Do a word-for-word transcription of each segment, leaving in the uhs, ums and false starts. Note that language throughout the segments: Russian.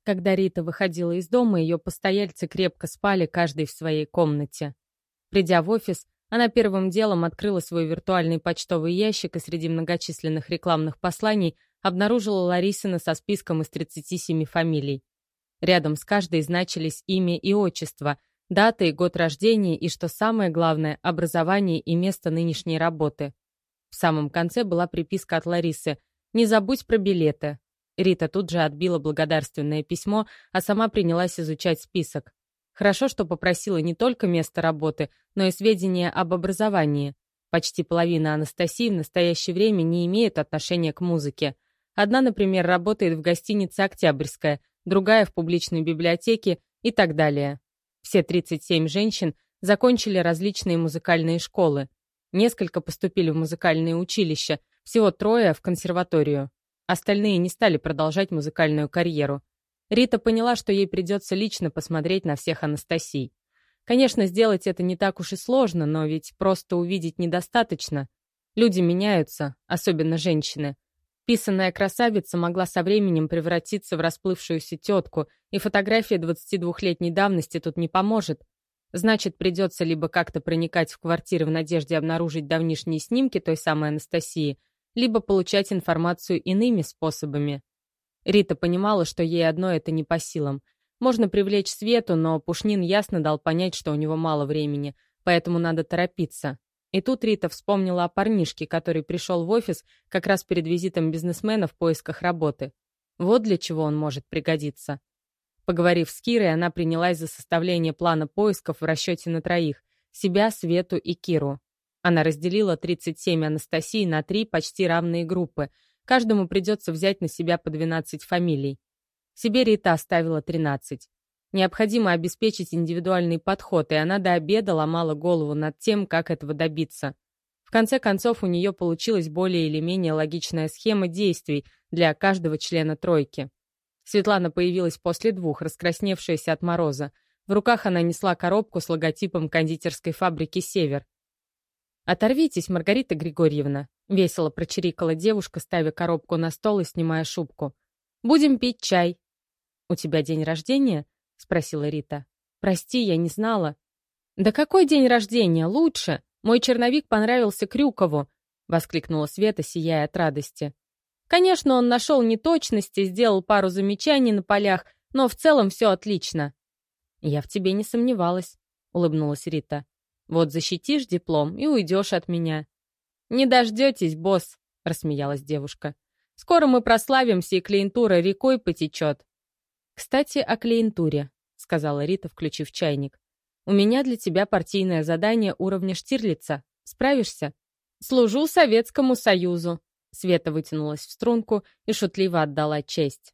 Когда Рита выходила из дома, ее постояльцы крепко спали, каждый в своей комнате. Придя в офис, она первым делом открыла свой виртуальный почтовый ящик и среди многочисленных рекламных посланий обнаружила Ларисина со списком из тридцати семи фамилий. Рядом с каждой значились имя и отчество, дата и год рождения и, что самое главное, образование и место нынешней работы. В самом конце была приписка от Ларисы «Не забудь про билеты». Рита тут же отбила благодарственное письмо, а сама принялась изучать список. Хорошо, что попросила не только место работы, но и сведения об образовании. Почти половина Анастасий в настоящее время не имеет отношения к музыке. Одна, например, работает в гостинице «Октябрьская», другая в публичной библиотеке и так далее. Все тридцать семь женщин закончили различные музыкальные школы. Несколько поступили в музыкальные училища, всего трое в консерваторию. Остальные не стали продолжать музыкальную карьеру. Рита поняла, что ей придется лично посмотреть на всех Анастасий. Конечно, сделать это не так уж и сложно, но ведь просто увидеть недостаточно. Люди меняются, особенно женщины. Писаная красавица могла со временем превратиться в расплывшуюся тетку, и фотография двадцатидвухлетней давности тут не поможет. Значит, придется либо как-то проникать в квартиры в надежде обнаружить давнишние снимки той самой Анастасии, либо получать информацию иными способами. Рита понимала, что ей одно это не по силам. Можно привлечь Свету, но Пушнин ясно дал понять, что у него мало времени, поэтому надо торопиться. И тут Рита вспомнила о парнишке, который пришел в офис как раз перед визитом бизнесмена в поисках работы. Вот для чего он может пригодиться. Поговорив с Кирой, она принялась за составление плана поисков в расчете на троих — себя, Свету и Киру. Она разделила тридцать семь Анастасий на три почти равные группы. Каждому придется взять на себя по двенадцать фамилий. Себе Рита оставила тринадцать. Необходимо обеспечить индивидуальный подход, и она до обеда ломала голову над тем, как этого добиться. В конце концов, у нее получилась более или менее логичная схема действий для каждого члена тройки. Светлана появилась после двух, раскрасневшаяся от мороза. В руках она несла коробку с логотипом кондитерской фабрики «Север». «Оторвитесь, Маргарита Григорьевна», — весело прочирикала девушка, ставя коробку на стол и снимая шубку. «Будем пить чай». «У тебя день рождения?» — спросила Рита. «Прости, я не знала». «Да какой день рождения? Лучше! Мой черновик понравился Крюкову!» — воскликнула Света, сияя от радости. «Конечно, он нашел неточности, сделал пару замечаний на полях, но в целом все отлично». «Я в тебе не сомневалась», — улыбнулась Рита. «Вот защитишь диплом и уйдешь от меня». «Не дождетесь, босс», — рассмеялась девушка. «Скоро мы прославимся, и клиентура рекой потечет». «Кстати, о клиентуре», — сказала Рита, включив чайник. «У меня для тебя партийное задание уровня Штирлица. Справишься?» «Служу Советскому Союзу», — Света вытянулась в струнку и шутливо отдала честь.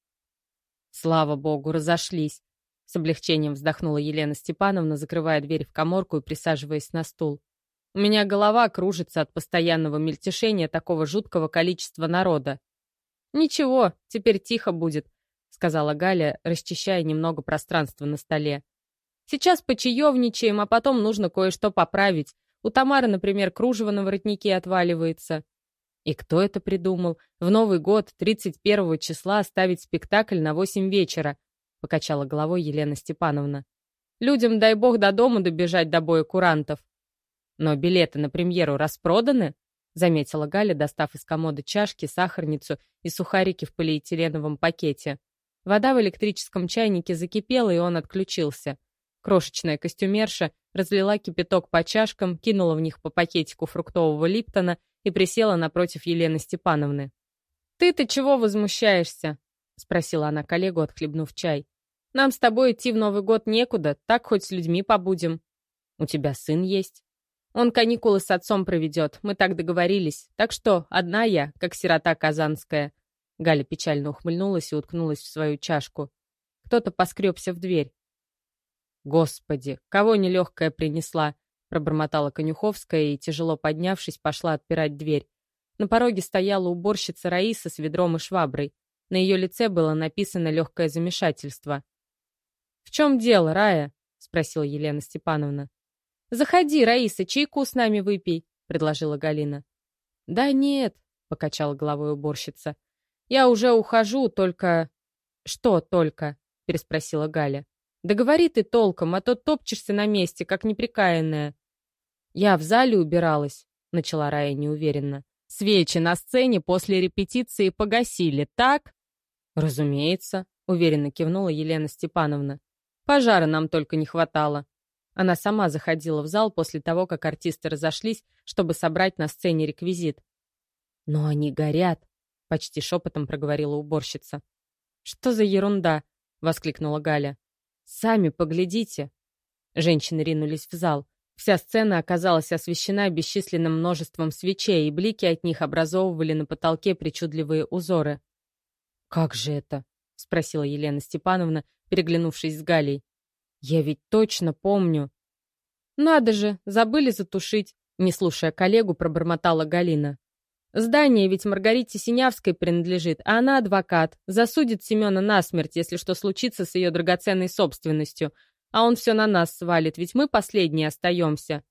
«Слава богу, разошлись», — с облегчением вздохнула Елена Степановна, закрывая дверь в каморку и присаживаясь на стул. «У меня голова кружится от постоянного мельтешения такого жуткого количества народа». «Ничего, теперь тихо будет», — сказала Галя, расчищая немного пространства на столе. «Сейчас почаевничаем, а потом нужно кое-что поправить. У Тамары, например, кружево на воротнике отваливается». «И кто это придумал? В Новый год, тридцать первого числа, ставить спектакль на восемь вечера», — покачала головой Елена Степановна. «Людям, дай бог, до дома добежать до боя курантов». «Но билеты на премьеру распроданы?» — заметила Галя, достав из комода чашки, сахарницу и сухарики в полиэтиленовом пакете. Вода в электрическом чайнике закипела, и он отключился. Крошечная костюмерша разлила кипяток по чашкам, кинула в них по пакетику фруктового липтона и присела напротив Елены Степановны. «Ты-то чего возмущаешься?» — спросила она коллегу, отхлебнув чай. «Нам с тобой идти в Новый год некуда, так хоть с людьми побудем». «У тебя сын есть?» «Он каникулы с отцом проведет, мы так договорились. Так что одна я, как сирота казанская». Галя печально ухмыльнулась и уткнулась в свою чашку. Кто-то поскребся в дверь. «Господи, кого нелегкая принесла!» — пробормотала Конюховская и, тяжело поднявшись, пошла отпирать дверь. На пороге стояла уборщица Раиса с ведром и шваброй. На ее лице было написано легкое замешательство. «В чем дело, Рая?» — спросила Елена Степановна. «Заходи, Раиса, чайку с нами выпей», — предложила Галина. «Да нет», — покачала головой уборщица. «Я уже ухожу, только...» «Что только?» — переспросила Галя. «Да говори ты толком, а то топчешься на месте, как неприкаянная». «Я в зале убиралась», — начала Рая неуверенно. «Свечи на сцене после репетиции погасили, так?» «Разумеется», — уверенно кивнула Елена Степановна. «Пожара нам только не хватало». Она сама заходила в зал после того, как артисты разошлись, чтобы собрать на сцене реквизит. «Но они горят», — почти шепотом проговорила уборщица. «Что за ерунда?» — воскликнула Галя. «Сами поглядите». Женщины ринулись в зал. Вся сцена оказалась освещена бесчисленным множеством свечей, и блики от них образовывали на потолке причудливые узоры. «Как же это?» — спросила Елена Степановна, переглянувшись с Галей. «Я ведь точно помню». «Надо же, забыли затушить», — не слушая коллегу, пробормотала Галина. «Здание ведь Маргарите Синявской принадлежит, а она адвокат. Засудит Семена насмерть, если что случится с ее драгоценной собственностью. А он все на нас свалит, ведь мы последние остаемся».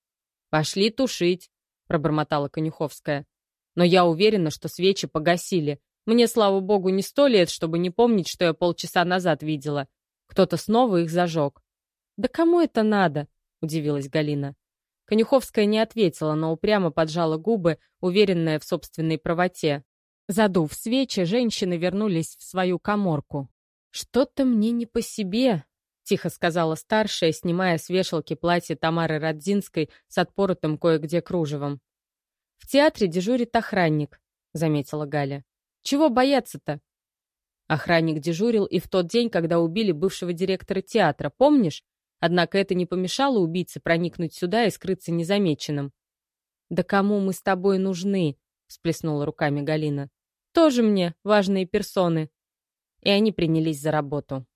«Пошли тушить», — пробормотала Конюховская. «Но я уверена, что свечи погасили. Мне, слава богу, не сто лет, чтобы не помнить, что я полчаса назад видела. Кто-то снова их зажег». «Да кому это надо?» — удивилась Галина. Конюховская не ответила, но упрямо поджала губы, уверенная в собственной правоте. Задув свечи, женщины вернулись в свою каморку. «Что-то мне не по себе», — тихо сказала старшая, снимая с вешалки платье Тамары Радзинской с отпоротым кое-где кружевом. «В театре дежурит охранник», — заметила Галя. «Чего бояться-то?» Охранник дежурил и в тот день, когда убили бывшего директора театра, помнишь? Однако это не помешало убийце проникнуть сюда и скрыться незамеченным. «Да кому мы с тобой нужны?» — всплеснула руками Галина. «Тоже мне важные персоны». И они принялись за работу.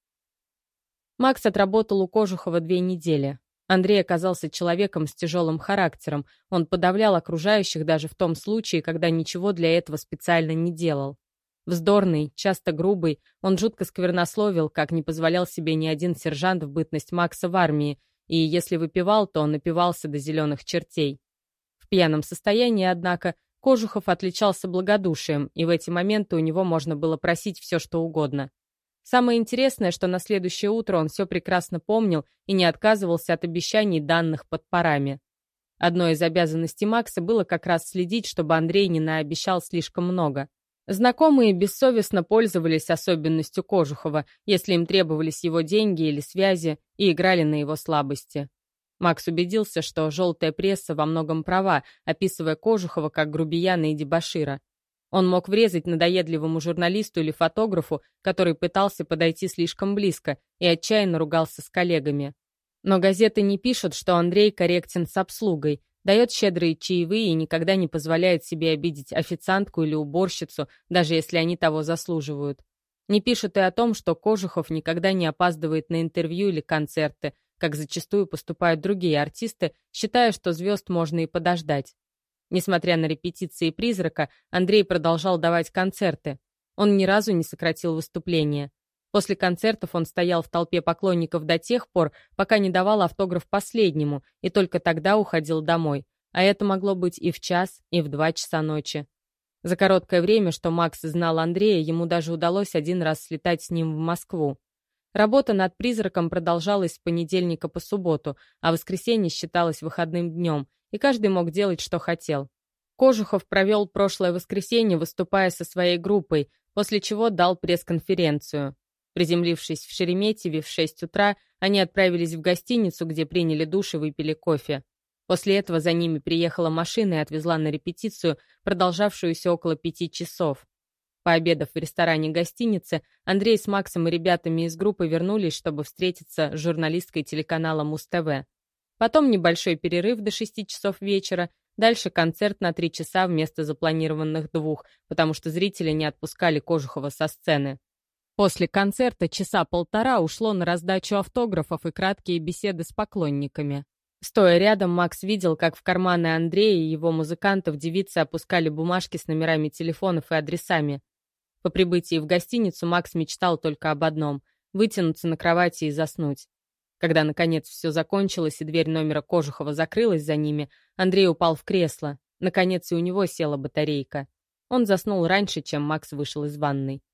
Макс отработал у Кожухова две недели. Андрей оказался человеком с тяжелым характером. Он подавлял окружающих даже в том случае, когда ничего для этого специально не делал. Вздорный, часто грубый, он жутко сквернословил, как не позволял себе ни один сержант в бытность Макса в армии, и если выпивал, то он напивался до зеленых чертей. В пьяном состоянии, однако, Кожухов отличался благодушием, и в эти моменты у него можно было просить все, что угодно. Самое интересное, что на следующее утро он все прекрасно помнил и не отказывался от обещаний, данных под парами. Одной из обязанностей Макса было как раз следить, чтобы Андрей не наобещал слишком много. Знакомые бессовестно пользовались особенностью Кожухова, если им требовались его деньги или связи, и играли на его слабости. Макс убедился, что желтая пресса во многом права, описывая Кожухова как грубияна и дебошира. Он мог врезать надоедливому журналисту или фотографу, который пытался подойти слишком близко, и отчаянно ругался с коллегами. Но газеты не пишут, что Андрей корректен с обслугой, дает щедрые чаевые и никогда не позволяет себе обидеть официантку или уборщицу, даже если они того заслуживают. Не пишут и о том, что Кожухов никогда не опаздывает на интервью или концерты, как зачастую поступают другие артисты, считая, что звезд можно и подождать. Несмотря на репетиции «Призрака», Андрей продолжал давать концерты. Он ни разу не сократил выступления. После концертов он стоял в толпе поклонников до тех пор, пока не давал автограф последнему, и только тогда уходил домой. А это могло быть и в час, и в два часа ночи. За короткое время, что Макс знал Андрея, ему даже удалось один раз слетать с ним в Москву. Работа над «Призраком» продолжалась с понедельника по субботу, а воскресенье считалось выходным днем, и каждый мог делать, что хотел. Кожухов провел прошлое воскресенье, выступая со своей группой, после чего дал пресс-конференцию. Приземлившись в Шереметьеве в шесть утра, они отправились в гостиницу, где приняли душ и выпили кофе. После этого за ними приехала машина и отвезла на репетицию, продолжавшуюся около пяти часов. Пообедав в ресторане гостиницы, Андрей с Максом и ребятами из группы вернулись, чтобы встретиться с журналисткой телеканала Муз-ТВ. Потом небольшой перерыв до шести часов вечера, дальше концерт на три часа вместо запланированных двух, потому что зрители не отпускали Кожухова со сцены. После концерта часа полтора ушло на раздачу автографов и краткие беседы с поклонниками. Стоя рядом, Макс видел, как в карманы Андрея и его музыкантов девицы опускали бумажки с номерами телефонов и адресами. По прибытии в гостиницу Макс мечтал только об одном — вытянуться на кровати и заснуть. Когда, наконец, все закончилось и дверь номера Кожухова закрылась за ними, Андрей упал в кресло. Наконец, и у него села батарейка. Он заснул раньше, чем Макс вышел из ванной.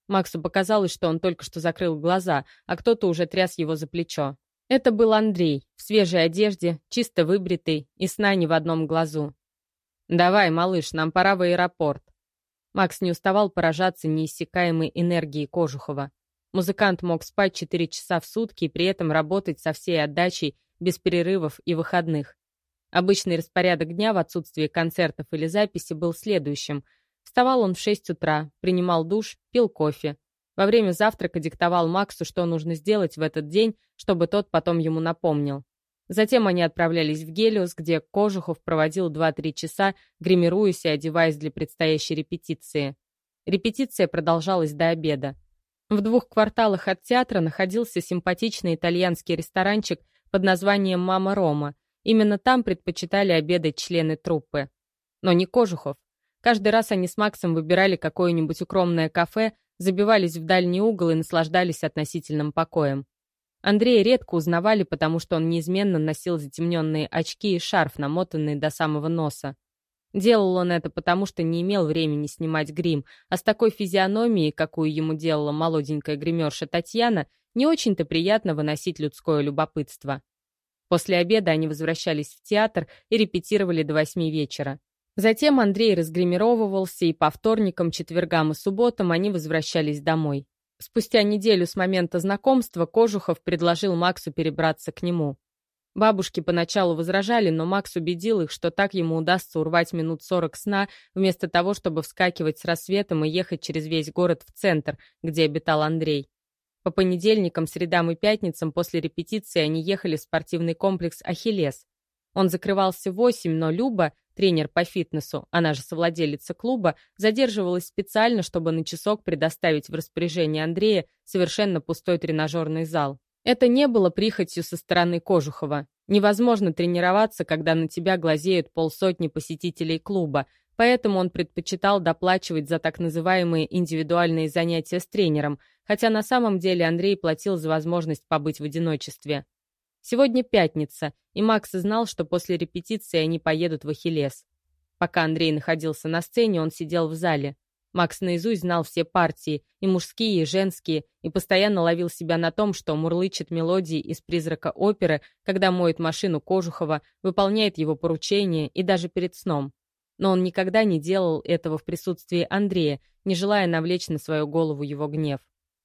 Максу показалось, что он только что закрыл глаза, а кто-то уже тряс его за плечо. Это был Андрей, в свежей одежде, чисто выбритый и сна не в одном глазу. «Давай, малыш, нам пора в аэропорт». Макс не уставал поражаться неиссякаемой энергией Кожухова. Музыкант мог спать четыре часа в сутки и при этом работать со всей отдачей, без перерывов и выходных. Обычный распорядок дня в отсутствии концертов или записи был следующим. Вставал он в шесть утра, принимал душ, пил кофе. Во время завтрака диктовал Максу, что нужно сделать в этот день, чтобы тот потом ему напомнил. Затем они отправлялись в Гелиос, где Кожухов проводил два-три часа, гримируясь и одеваясь для предстоящей репетиции. Репетиция продолжалась до обеда. В двух кварталах от театра находился симпатичный итальянский ресторанчик под названием «Мама Рома». Именно там предпочитали обедать члены труппы. Но не Кожухов. Каждый раз они с Максом выбирали какое-нибудь укромное кафе, забивались в дальний угол и наслаждались относительным покоем. Андрея редко узнавали, потому что он неизменно носил затемненные очки и шарф, намотанный до самого носа. Делал он это потому, что не имел времени снимать грим, а с такой физиономией, какую ему делала молоденькая гримерша Татьяна, не очень-то приятно выносить людское любопытство. После обеда они возвращались в театр и репетировали до восьми вечера. Затем Андрей разгримировывался, и по вторникам, четвергам и субботам они возвращались домой. Спустя неделю с момента знакомства Кожухов предложил Максу перебраться к нему. Бабушки поначалу возражали, но Макс убедил их, что так ему удастся урвать минут сорок сна, вместо того, чтобы вскакивать с рассветом и ехать через весь город в центр, где обитал Андрей. По понедельникам, средам и пятницам после репетиции они ехали в спортивный комплекс «Ахиллес». Он закрывался в восемь, но Люба, тренер по фитнесу, она же совладелица клуба, задерживалась специально, чтобы на часок предоставить в распоряжение Андрея совершенно пустой тренажерный зал. Это не было прихотью со стороны Кожухова. Невозможно тренироваться, когда на тебя глазеют полсотни посетителей клуба, поэтому он предпочитал доплачивать за так называемые индивидуальные занятия с тренером, хотя на самом деле Андрей платил за возможность побыть в одиночестве. Сегодня пятница, и Макс знал, что после репетиции они поедут в Ахиллес. Пока Андрей находился на сцене, он сидел в зале. Макс наизусть знал все партии, и мужские, и женские, и постоянно ловил себя на том, что мурлычет мелодии из «Призрака оперы», когда моет машину Кожухова, выполняет его поручения и даже перед сном. Но он никогда не делал этого в присутствии Андрея, не желая навлечь на свою голову его гнев.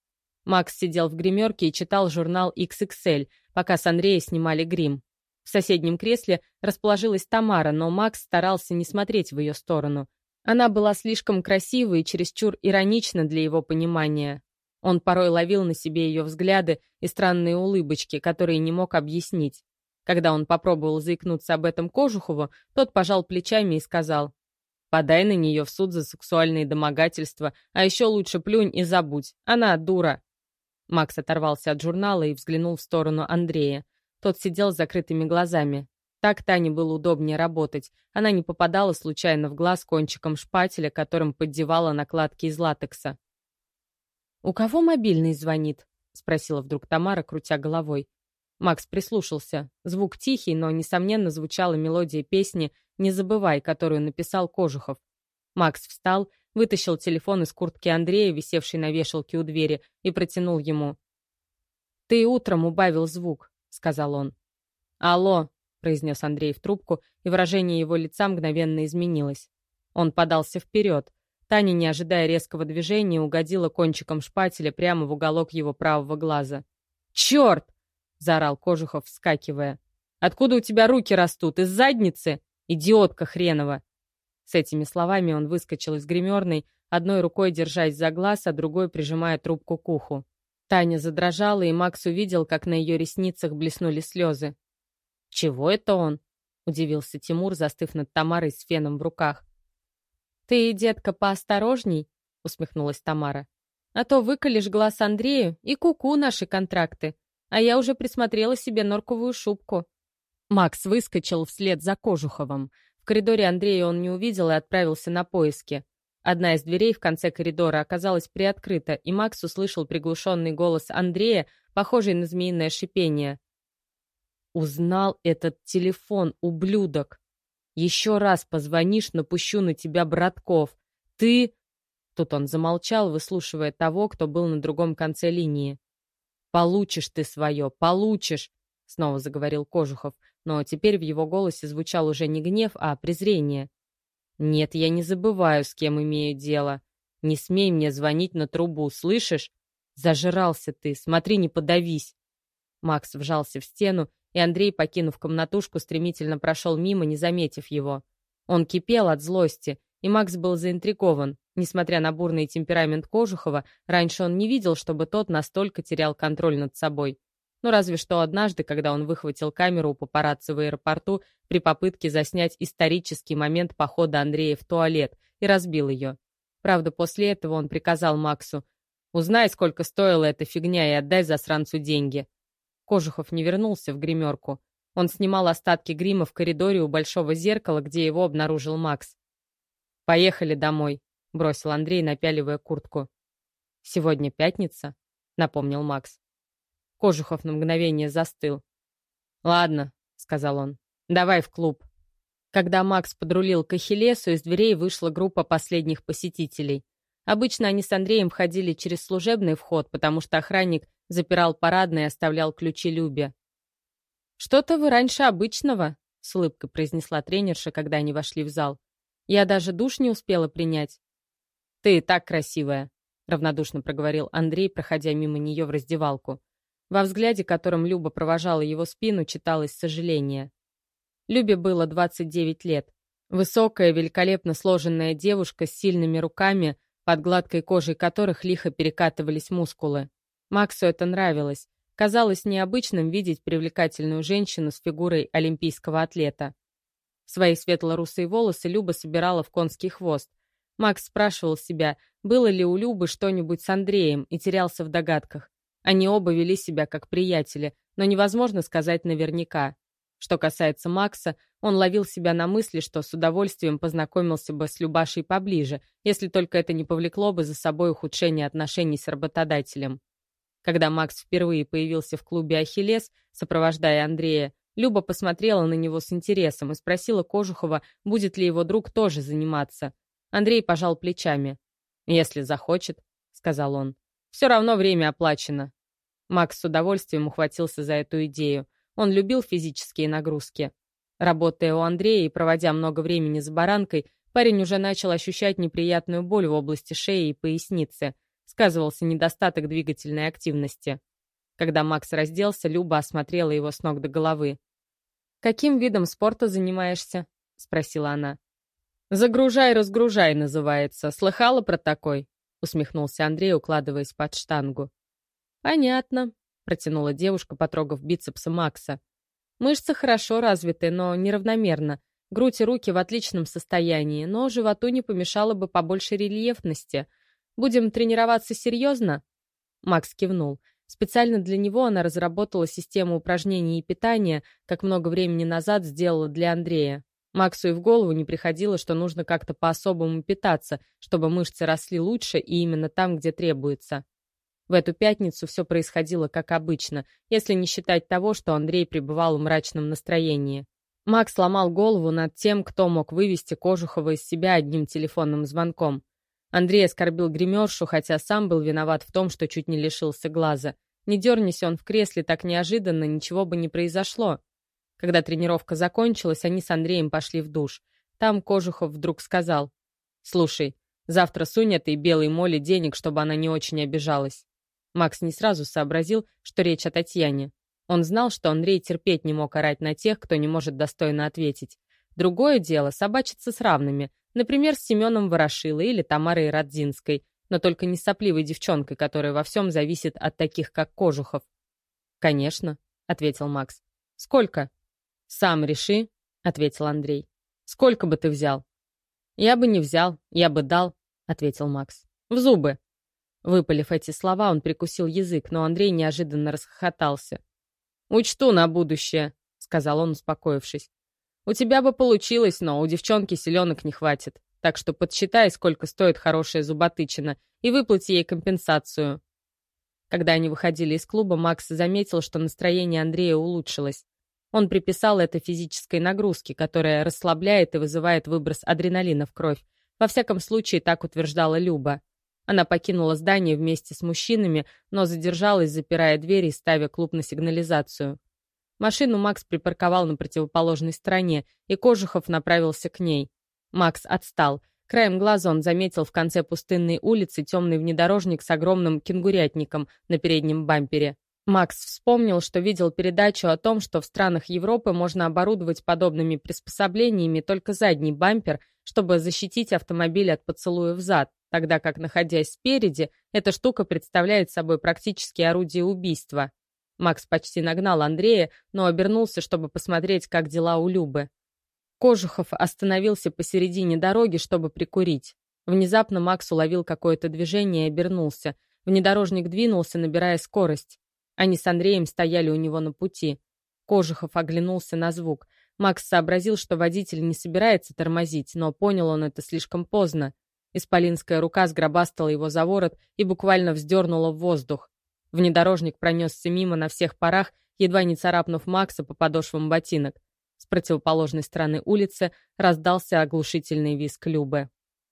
Макс сидел в гримерке и читал журнал икс икс эль, пока с Андрея снимали грим. В соседнем кресле расположилась Тамара, но Макс старался не смотреть в ее сторону. Она была слишком красива и чересчур иронична для его понимания. Он порой ловил на себе ее взгляды и странные улыбочки, которые не мог объяснить. Когда он попробовал заикнуться об этом Кожухову, тот пожал плечами и сказал: «Подай на нее в суд за сексуальные домогательства, а еще лучше плюнь и забудь. Она дура». Макс оторвался от журнала и взглянул в сторону Андрея. Тот сидел с закрытыми глазами. Так Тане было удобнее работать. Она не попадала случайно в глаз кончиком шпателя, которым поддевала накладки из латекса. «У кого мобильный звонит?» — спросила вдруг Тамара, крутя головой. Макс прислушался. Звук тихий, но, несомненно, звучала мелодия песни «Не забывай», которую написал Кожухов. Макс встал, вытащил телефон из куртки Андрея, висевшей на вешалке у двери, и протянул ему. «Ты утром убавил звук», — сказал он. «Алло», — произнес Андрей в трубку, и выражение его лица мгновенно изменилось. Он подался вперед. Таня, не ожидая резкого движения, угодила кончиком шпателя прямо в уголок его правого глаза. «Черт!» — заорал Кожухов, вскакивая. «Откуда у тебя руки растут? Из задницы? Идиотка хренова!» С этими словами он выскочил из гримерной, одной рукой держась за глаз, а другой прижимая трубку к уху. Таня задрожала, и Макс увидел, как на ее ресницах блеснули слезы. «Чего это он?» — удивился Тимур, застыв над Тамарой с феном в руках. «Ты, детка, поосторожней», — усмехнулась Тамара. «А то выколешь глаз Андрею и куку наши контракты. А я уже присмотрела себе норковую шубку». Макс выскочил вслед за Кожуховым. В коридоре Андрея он не увидел и отправился на поиски. Одна из дверей в конце коридора оказалась приоткрыта, и Макс услышал приглушенный голос Андрея, похожий на змеиное шипение. «Узнал этот телефон, ублюдок! Еще раз позвонишь, напущу на тебя братков. Ты...» Тут он замолчал, выслушивая того, кто был на другом конце линии. «Получишь ты свое, получишь!» — снова заговорил Кожухов, но теперь в его голосе звучал уже не гнев, а презрение. «Нет, я не забываю, с кем имею дело. Не смей мне звонить на трубу, слышишь? Зажрался ты, смотри, не подавись!» Макс вжался в стену, и Андрей, покинув комнатушку, стремительно прошел мимо, не заметив его. Он кипел от злости, и Макс был заинтригован. Несмотря на бурный темперамент Кожухова, раньше он не видел, чтобы тот настолько терял контроль над собой. Ну, разве что однажды, когда он выхватил камеру у папарацци в аэропорту при попытке заснять исторический момент похода Андрея в туалет и разбил ее. Правда, после этого он приказал Максу: «Узнай, сколько стоила эта фигня, и отдай засранцу деньги». Кожухов не вернулся в гримерку. Он снимал остатки грима в коридоре у большого зеркала, где его обнаружил Макс. «Поехали домой», — бросил Андрей, напяливая куртку. «Сегодня пятница», — напомнил Макс. Кожухов на мгновение застыл. «Ладно», — сказал он, — «давай в клуб». Когда Макс подрулил к Ахиллесу, из дверей вышла группа последних посетителей. Обычно они с Андреем входили через служебный вход, потому что охранник запирал парадный и оставлял ключи Любе. «Что-то вы раньше обычного», — с улыбкой произнесла тренерша, когда они вошли в зал. «Я даже душ не успела принять». «Ты и так красивая», — равнодушно проговорил Андрей, проходя мимо нее в раздевалку. Во взгляде, которым Люба провожала его спину, читалось сожаление. Любе было двадцать девять лет. Высокая, великолепно сложенная девушка с сильными руками, под гладкой кожей которых лихо перекатывались мускулы. Максу это нравилось. Казалось необычным видеть привлекательную женщину с фигурой олимпийского атлета. Свои светло-русые волосы Люба собирала в конский хвост. Макс спрашивал себя, было ли у Любы что-нибудь с Андреем, и терялся в догадках. Они оба вели себя как приятели, но невозможно сказать наверняка. Что касается Макса, он ловил себя на мысли, что с удовольствием познакомился бы с Любашей поближе, если только это не повлекло бы за собой ухудшение отношений с работодателем. Когда Макс впервые появился в клубе «Ахиллес», сопровождая Андрея, Люба посмотрела на него с интересом и спросила Кожухова, будет ли его друг тоже заниматься. Андрей пожал плечами. «Если захочет», — сказал он. «Все равно время оплачено». Макс с удовольствием ухватился за эту идею. Он любил физические нагрузки. Работая у Андрея и проводя много времени за баранкой, парень уже начал ощущать неприятную боль в области шеи и поясницы. Сказывался недостаток двигательной активности. Когда Макс разделся, Люба осмотрела его с ног до головы. «Каким видом спорта занимаешься?» — спросила она. «Загружай-разгружай» называется. Слыхала про такой?» — усмехнулся Андрей, укладываясь под штангу. «Понятно», — протянула девушка, потрогав бицепсы Макса. «Мышцы хорошо развиты, но неравномерно. Грудь и руки в отличном состоянии, но животу не помешало бы побольше рельефности. Будем тренироваться серьезно?» Макс кивнул. Специально для него она разработала систему упражнений и питания, как много времени назад сделала для Андрея. Максу и в голову не приходило, что нужно как-то по-особому питаться, чтобы мышцы росли лучше и именно там, где требуется. В эту пятницу все происходило как обычно, если не считать того, что Андрей пребывал в мрачном настроении. Макс ломал голову над тем, кто мог вывести Кожухова из себя одним телефонным звонком. Андрей оскорбил гримершу, хотя сам был виноват в том, что чуть не лишился глаза. Не дернись он в кресле так неожиданно, ничего бы не произошло. Когда тренировка закончилась, они с Андреем пошли в душ. Там Кожухов вдруг сказал: «Слушай, завтра сунь этой белой Моле денег, чтобы она не очень обижалась». Макс не сразу сообразил, что речь о Татьяне. Он знал, что Андрей терпеть не мог орать на тех, кто не может достойно ответить. Другое дело — собачиться с равными, например, с Семеном Ворошилой или Тамарой Радзинской, но только не с сопливой девчонкой, которая во всем зависит от таких, как Кожухов. «Конечно», — ответил Макс. «Сколько?» «Сам реши», — ответил Андрей. «Сколько бы ты взял?» «Я бы не взял, я бы дал», — ответил Макс. «В зубы». Выпалив эти слова, он прикусил язык, но Андрей неожиданно расхохотался. «Учту на будущее», — сказал он, успокоившись. «У тебя бы получилось, но у девчонки селенок не хватит. Так что подсчитай, сколько стоит хорошая зуботычина, и выплати ей компенсацию». Когда они выходили из клуба, Макс заметил, что настроение Андрея улучшилось. Он приписал это физической нагрузке, которая расслабляет и вызывает выброс адреналина в кровь. Во всяком случае, так утверждала Люба. Она покинула здание вместе с мужчинами, но задержалась, запирая дверь и ставя клуб на сигнализацию. Машину Макс припарковал на противоположной стороне, и Кожухов направился к ней. Макс отстал. Краем глаза он заметил в конце пустынной улицы темный внедорожник с огромным кенгурятником на переднем бампере. Макс вспомнил, что видел передачу о том, что в странах Европы можно оборудовать подобными приспособлениями только задний бампер, чтобы защитить автомобиль от поцелуя взад, тогда как, находясь спереди, эта штука представляет собой практически орудие убийства. Макс почти нагнал Андрея, но обернулся, чтобы посмотреть, как дела у Любы. Кожухов остановился посередине дороги, чтобы прикурить. Внезапно Макс уловил какое-то движение и обернулся. Внедорожник двинулся, набирая скорость. Они с Андреем стояли у него на пути. Кожухов оглянулся на звук. Макс сообразил, что водитель не собирается тормозить, но понял он это слишком поздно. Исполинская рука сгробастала его за ворот и буквально вздернула в воздух. Внедорожник пронесся мимо на всех парах, едва не царапнув Макса по подошвам ботинок. С противоположной стороны улицы раздался оглушительный визг Любы.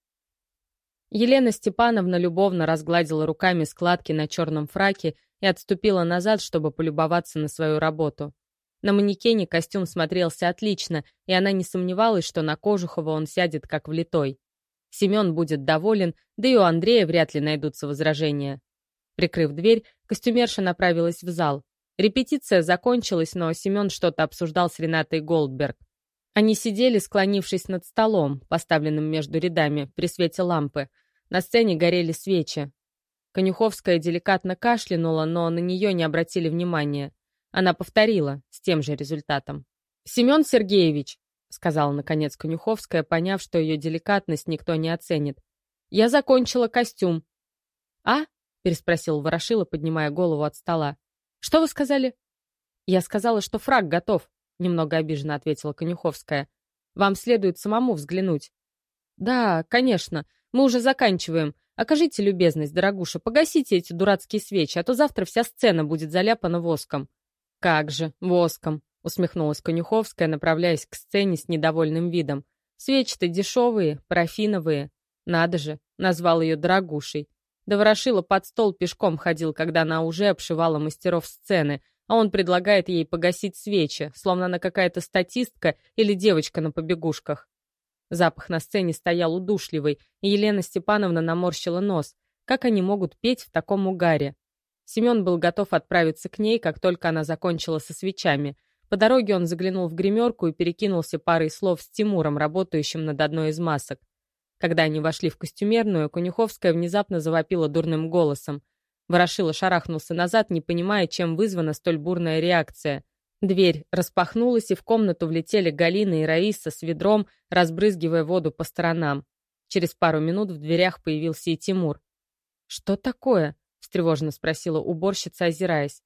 Елена Степановна любовно разгладила руками складки на черном фраке и отступила назад, чтобы полюбоваться на свою работу. На манекене костюм смотрелся отлично, и она не сомневалась, что на Кожухова он сядет как влитой. Семен будет доволен, да и у Андрея вряд ли найдутся возражения. Прикрыв дверь, костюмерша направилась в зал. Репетиция закончилась, но Семен что-то обсуждал с Ренатой Голдберг. Они сидели, склонившись над столом, поставленным между рядами, при свете лампы. На сцене горели свечи. Конюховская деликатно кашлянула, но на нее не обратили внимания. Она повторила, с тем же результатом. «Семен Сергеевич», — сказала наконец Конюховская, поняв, что ее деликатность никто не оценит. «Я закончила костюм». «А?» — переспросил Ворошилов, поднимая голову от стола. «Что вы сказали?» «Я сказала, что фрак готов», — немного обиженно ответила Конюховская. «Вам следует самому взглянуть». «Да, конечно. Мы уже заканчиваем. Окажите любезность, дорогуша, погасите эти дурацкие свечи, а то завтра вся сцена будет заляпана воском». «Как же, воском», — усмехнулась Конюховская, направляясь к сцене с недовольным видом. «Свечи-то дешевые, парафиновые. Надо же», — назвал ее дорогушей. Да Ворошила под стол пешком ходил, когда она уже обшивала мастеров сцены, а он предлагает ей погасить свечи, словно она какая-то статистка или девочка на побегушках. Запах на сцене стоял удушливый, и Елена Степановна наморщила нос. Как они могут петь в таком угаре? Семен был готов отправиться к ней, как только она закончила со свечами. По дороге он заглянул в гримерку и перекинулся парой слов с Тимуром, работающим над одной из масок. Когда они вошли в костюмерную, Конюховская внезапно завопила дурным голосом. Ворошила шарахнулся назад, не понимая, чем вызвана столь бурная реакция. Дверь распахнулась, и в комнату влетели Галина и Раиса с ведром, разбрызгивая воду по сторонам. Через пару минут в дверях появился и Тимур. «Что такое?» — встревоженно спросила уборщица, озираясь.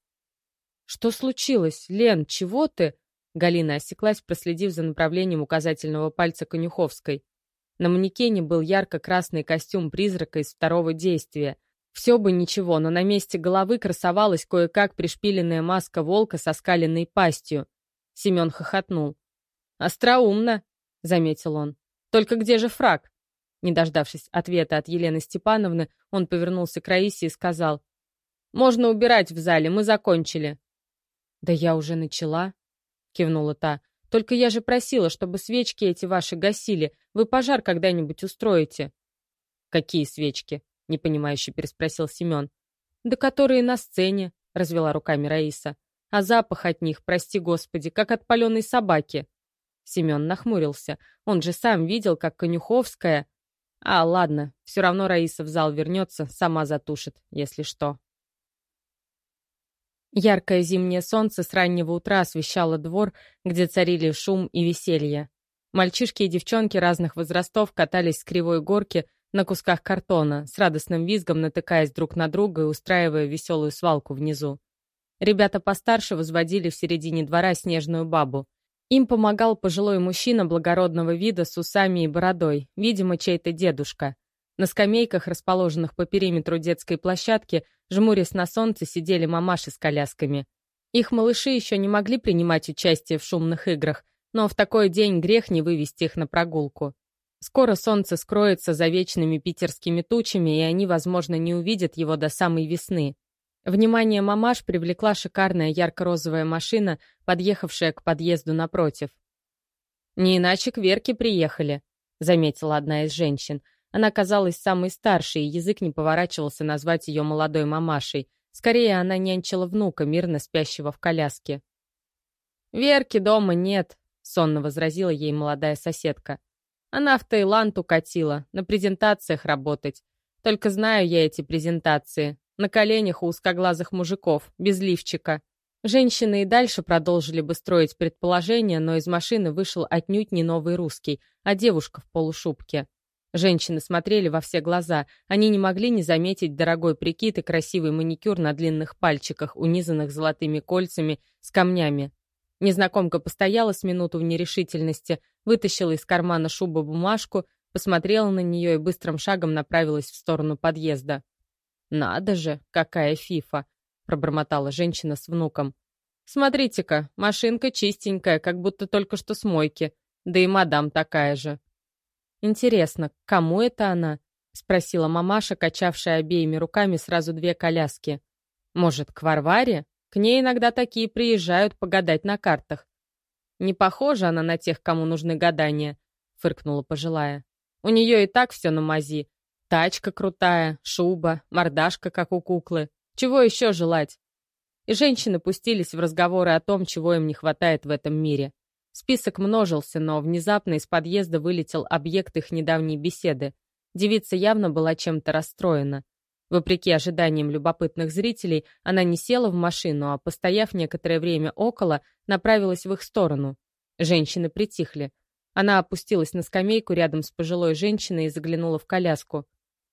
«Что случилось? Лен, чего ты?» Галина осеклась, проследив за направлением указательного пальца Конюховской. На манекене был ярко-красный костюм призрака из второго действия. Все бы ничего, но на месте головы красовалась кое-как пришпиленная маска волка со скаленной пастью. Семен хохотнул. «Остроумно», — заметил он. «Только где же фрак?» Не дождавшись ответа от Елены Степановны, он повернулся к Раисе и сказал: «Можно убирать в зале, мы закончили». «Да я уже начала», — кивнула та. «Только я же просила, чтобы свечки эти ваши гасили. Вы пожар когда-нибудь устроите». «Какие свечки?» — непонимающе переспросил Семен. «Да которые на сцене», — развела руками Раиса. «А запах от них, прости господи, как от паленой собаки». Семен нахмурился. Он же сам видел, как Конюховская... А, ладно, все равно Раиса в зал вернется, сама затушит, если что. Яркое зимнее солнце с раннего утра освещало двор, где царили шум и веселье. Мальчишки и девчонки разных возрастов катались с кривой горки на кусках картона, с радостным визгом натыкаясь друг на друга и устраивая веселую свалку внизу. Ребята постарше возводили в середине двора снежную бабу. Им помогал пожилой мужчина благородного вида с усами и бородой, видимо, чей-то дедушка. На скамейках, расположенных по периметру детской площадки, жмурясь на солнце, сидели мамаши с колясками. Их малыши еще не могли принимать участие в шумных играх, но в такой день грех не вывести их на прогулку. Скоро солнце скроется за вечными питерскими тучами, и они, возможно, не увидят его до самой весны. Внимание мамаш привлекла шикарная ярко-розовая машина, подъехавшая к подъезду напротив. «Не иначе к Верке приехали», — заметила одна из женщин. Она казалась самой старшей, и язык не поворачивался назвать ее молодой мамашей. Скорее, она нянчила внука, мирно спящего в коляске. «Верки дома нет», — сонно возразила ей молодая соседка. «Она в Таиланд укатила, на презентациях работать. Только знаю я эти презентации. На коленях у узкоглазых мужиков, без лифчика». Женщины и дальше продолжили бы строить предположения, но из машины вышел отнюдь не новый русский, а девушка в полушубке. Женщины смотрели во все глаза. Они не могли не заметить дорогой прикид и красивый маникюр на длинных пальчиках, унизанных золотыми кольцами с камнями. Незнакомка постояла с минуту в нерешительности, вытащила из кармана шубы бумажку, посмотрела на нее и быстрым шагом направилась в сторону подъезда. «Надо же, какая фифа!» — пробормотала женщина с внуком. «Смотрите-ка, машинка чистенькая, как будто только что с мойки. Да и мадам такая же». «Интересно, к кому это она?» — спросила мамаша, качавшая обеими руками сразу две коляски. «Может, к Варваре? К ней иногда такие приезжают погадать на картах». «Не похожа она на тех, кому нужны гадания», — фыркнула пожилая. «У нее и так все на мази. Тачка крутая, шуба, мордашка, как у куклы. Чего еще желать?» И женщины пустились в разговоры о том, чего им не хватает в этом мире. Список множился, но внезапно из подъезда вылетел объект их недавней беседы. Девица явно была чем-то расстроена. Вопреки ожиданиям любопытных зрителей, она не села в машину, а, постояв некоторое время около, направилась в их сторону. Женщины притихли. Она опустилась на скамейку рядом с пожилой женщиной и заглянула в коляску.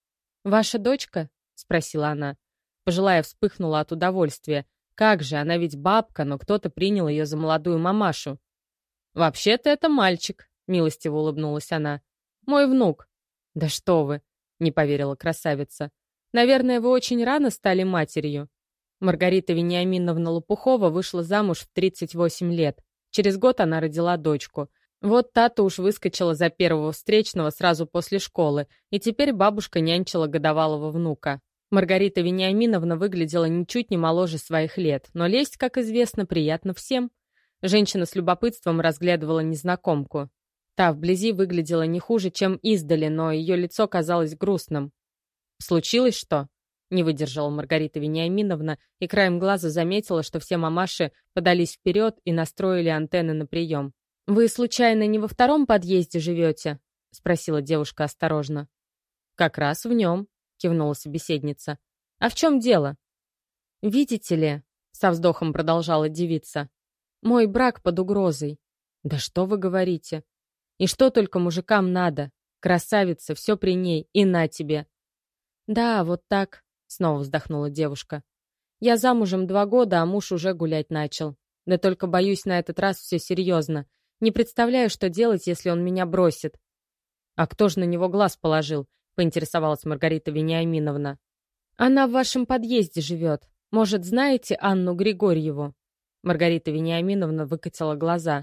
«Ваша дочка?» — спросила она. Пожилая вспыхнула от удовольствия. Как же, она ведь бабка, но кто-то принял ее за молодую мамашу. «Вообще-то это мальчик», — милостиво улыбнулась она. «Мой внук». «Да что вы!» — не поверила красавица. «Наверное, вы очень рано стали матерью». Маргарита Вениаминовна Лопухова вышла замуж в тридцать восемь лет. Через год она родила дочку. Вот та-то уж выскочила за первого встречного сразу после школы, и теперь бабушка нянчила годовалого внука. Маргарита Вениаминовна выглядела ничуть не моложе своих лет, но лесть, как известно, приятно всем. Женщина с любопытством разглядывала незнакомку. Та вблизи выглядела не хуже, чем издали, но ее лицо казалось грустным. «Случилось что?» — не выдержала Маргарита Вениаминовна и краем глаза заметила, что все мамаши подались вперед и настроили антенны на прием. «Вы, случайно, не во втором подъезде живете?» — спросила девушка осторожно. «Как раз в нем», — кивнула собеседница. «А в чем дело?» «Видите ли», — со вздохом продолжала девица, — «мой брак под угрозой». «Да что вы говорите? И что только мужикам надо? Красавица, все при ней, и на тебе». «Да, вот так», — снова вздохнула девушка. «Я замужем два года, а муж уже гулять начал. Да только боюсь, на этот раз все серьезно. Не представляю, что делать, если он меня бросит». «А кто же на него глаз положил?» — поинтересовалась Маргарита Вениаминовна. «Она в вашем подъезде живет. Может, знаете Анну Григорьеву?» Маргарита Вениаминовна выкатила глаза.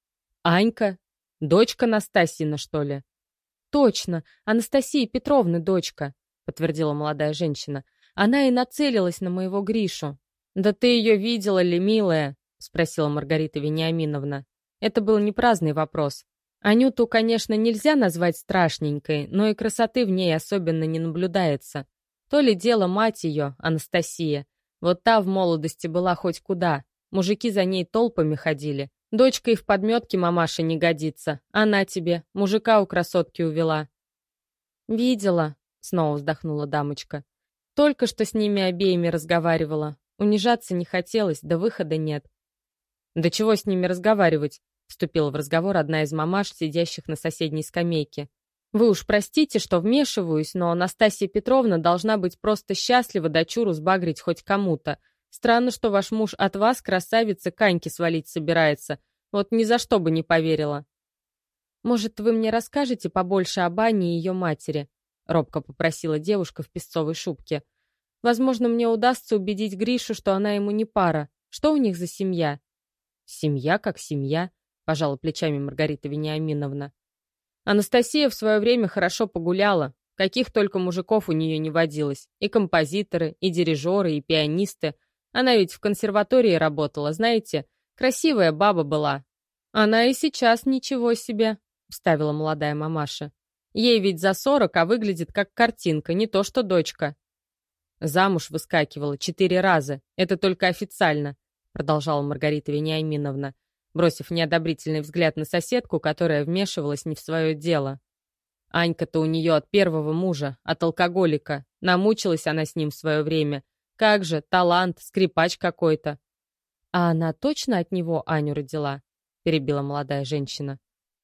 «Анька? Дочка Настасьина, что ли?» «Точно, Анастасия Петровна дочка», — подтвердила молодая женщина. «Она и нацелилась на моего Гришу». «Да ты ее видела ли, милая?» — спросила Маргарита Вениаминовна. Это был не праздный вопрос. Анюту, конечно, нельзя назвать страшненькой, но и красоты в ней особенно не наблюдается. То ли дело мать ее, Анастасия. Вот та в молодости была хоть куда. Мужики за ней толпами ходили. Дочка и в подметке мамаша не годится. Она тебе, мужика у красотки увела. «Видела», — снова вздохнула дамочка. «Только что с ними обеими разговаривала. Унижаться не хотелось, да выхода нет». «Да чего с ними разговаривать?» — вступила в разговор одна из мамаш, сидящих на соседней скамейке. «Вы уж простите, что вмешиваюсь, но Настасья Петровна должна быть просто счастлива дочуру сбагрить хоть кому-то. Странно, что ваш муж от вас, красавицы, Каньки свалить собирается. Вот ни за что бы не поверила». «Может, вы мне расскажете побольше об Ане и ее матери?» — робко попросила девушка в песцовой шубке. «Возможно, мне удастся убедить Гришу, что она ему не пара. Что у них за семья?» «Семья как семья», — пожала плечами Маргарита Вениаминовна. Анастасия в свое время хорошо погуляла. Каких только мужиков у нее не водилось. И композиторы, и дирижеры, и пианисты. Она ведь в консерватории работала, знаете. Красивая баба была. Она и сейчас ничего себе, вставила молодая мамаша. Ей ведь за сорок, а выглядит как картинка, не то что дочка. Замуж выскакивала четыре раза. Это только официально, продолжала Маргарита Вениаминовна, бросив неодобрительный взгляд на соседку, которая вмешивалась не в свое дело. Анька-то у нее от первого мужа, от алкоголика. Намучилась она с ним в свое время. Как же, талант, скрипач какой-то. А она точно от него Аню родила? Перебила молодая женщина.